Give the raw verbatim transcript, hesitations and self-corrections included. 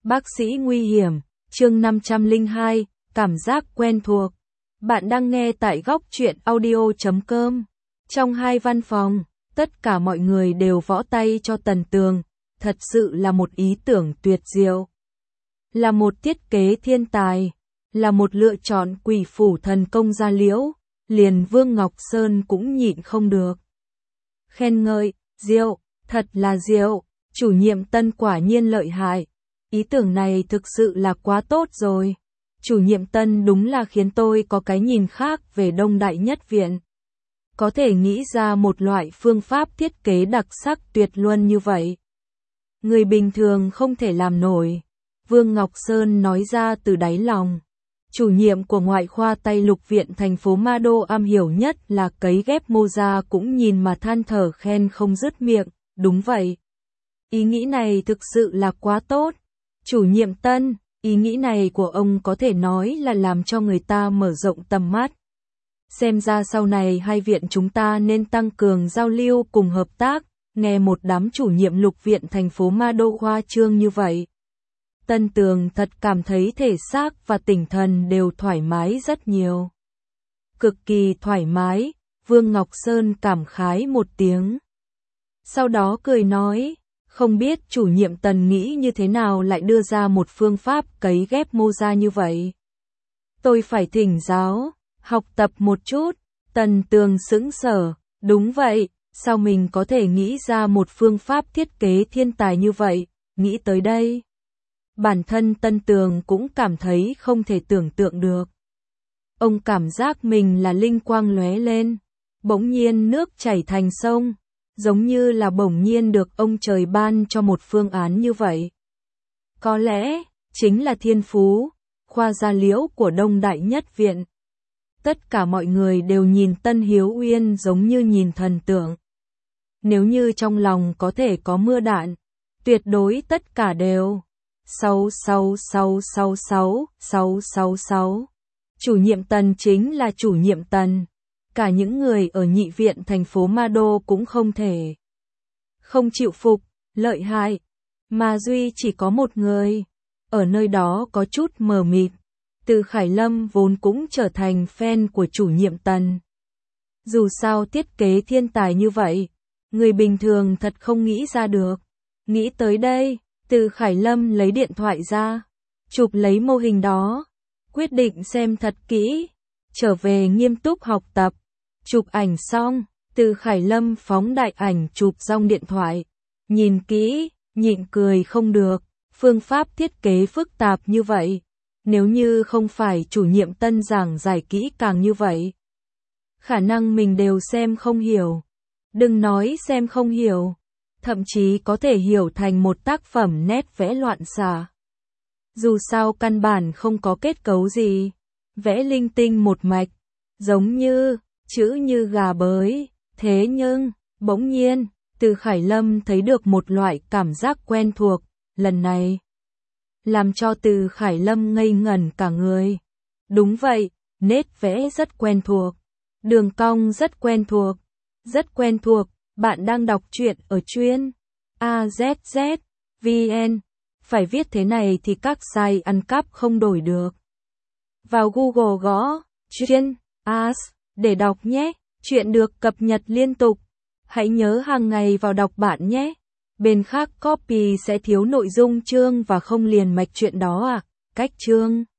Bác sĩ nguy hiểm, chương năm trăm lẻ hai, cảm giác quen thuộc. Bạn đang nghe tại góc truyện audio chấm com. Trong hai văn phòng, tất cả mọi người đều vỗ tay cho Tần Tường, thật sự là một ý tưởng tuyệt diệu. Là một thiết kế thiên tài, là một lựa chọn quỷ phủ thần công gia liễu, liền Vương Ngọc Sơn cũng nhịn không được. Khen ngợi, diệu, thật là diệu, chủ nhiệm Tân quả nhiên lợi hại. Ý tưởng này thực sự là quá tốt rồi. Chủ nhiệm Tân đúng là khiến tôi có cái nhìn khác về Đông Đại Nhất Viện. Có thể nghĩ ra một loại phương pháp thiết kế đặc sắc tuyệt luân như vậy. Người bình thường không thể làm nổi. Vương Ngọc Sơn nói ra từ đáy lòng. Chủ nhiệm của ngoại khoa Tây Lục Viện thành phố Ma Đô am hiểu nhất là cấy ghép mô da cũng nhìn mà than thở khen không dứt miệng. Đúng vậy. Ý nghĩ này thực sự là quá tốt. Chủ nhiệm Tân, ý nghĩ này của ông có thể nói là làm cho người ta mở rộng tầm mắt. Xem ra sau này hai viện chúng ta nên tăng cường giao lưu cùng hợp tác, nghe một đám chủ nhiệm Lục Viện thành phố Ma Đô khoa trương như vậy. Tân Tường thật cảm thấy thể xác và tinh thần đều thoải mái rất nhiều. Cực kỳ thoải mái, Vương Ngọc Sơn cảm khái một tiếng. Sau đó cười nói, không biết chủ nhiệm Tần nghĩ như thế nào lại đưa ra một phương pháp cấy ghép mô da như vậy. Tôi phải thỉnh giáo, học tập một chút. Tần Tường sững sờ, đúng vậy, sao mình có thể nghĩ ra một phương pháp thiết kế thiên tài như vậy, nghĩ tới đây. Bản thân Tân Tường cũng cảm thấy không thể tưởng tượng được. Ông cảm giác mình là linh quang lóe lên, bỗng nhiên nước chảy thành sông, giống như là bỗng nhiên được ông trời ban cho một phương án như vậy. Có lẽ, chính là thiên phú, khoa gia liễu của Đông Đại Nhất Viện. Tất cả mọi người đều nhìn Tân Hiếu Uyên giống như nhìn thần tượng. Nếu như trong lòng có thể có mưa đạn, tuyệt đối tất cả đều. sáu sáu sáu sáu sáu sáu sáu sáu. Chủ nhiệm Tần chính là chủ nhiệm Tần. Cả những người ở nhị viện thành phố Ma Đô cũng không thể không chịu phục, lợi hại. Mà duy chỉ có một người. Ở nơi đó có chút mờ mịt. Từ Khải Lâm vốn cũng trở thành fan của chủ nhiệm Tần. Dù sao thiết kế thiên tài như vậy, người bình thường thật không nghĩ ra được. Nghĩ tới đây, Từ Khải Lâm lấy điện thoại ra, chụp lấy mô hình đó, quyết định xem thật kỹ, trở về nghiêm túc học tập. Chụp ảnh xong, Từ Khải Lâm phóng đại ảnh chụp xong điện thoại, nhìn kỹ, nhịn cười không được, phương pháp thiết kế phức tạp như vậy, nếu như không phải chủ nhiệm Tân giảng giải kỹ càng như vậy, khả năng mình đều xem không hiểu. Đừng nói xem không hiểu, thậm chí có thể hiểu thành một tác phẩm nét vẽ loạn xạ. Dù sao căn bản không có kết cấu gì, vẽ linh tinh một mạch, giống như chữ như gà bới. Thế nhưng, bỗng nhiên, Từ Khải Lâm thấy được một loại cảm giác quen thuộc, lần này làm cho Từ Khải Lâm ngây ngẩn cả người. Đúng vậy, nét vẽ rất quen thuộc, đường cong rất quen thuộc, rất quen thuộc. Bạn đang đọc truyện ở chuyên a zét zét vê en, phải viết thế này thì các site ăn cắp không đổi được. Vào Google gõ chuyên a để đọc nhé, chuyện được cập nhật liên tục. Hãy nhớ hàng ngày vào đọc bạn nhé. Bên khác copy sẽ thiếu nội dung chương và không liền mạch chuyện đó à, cách chương.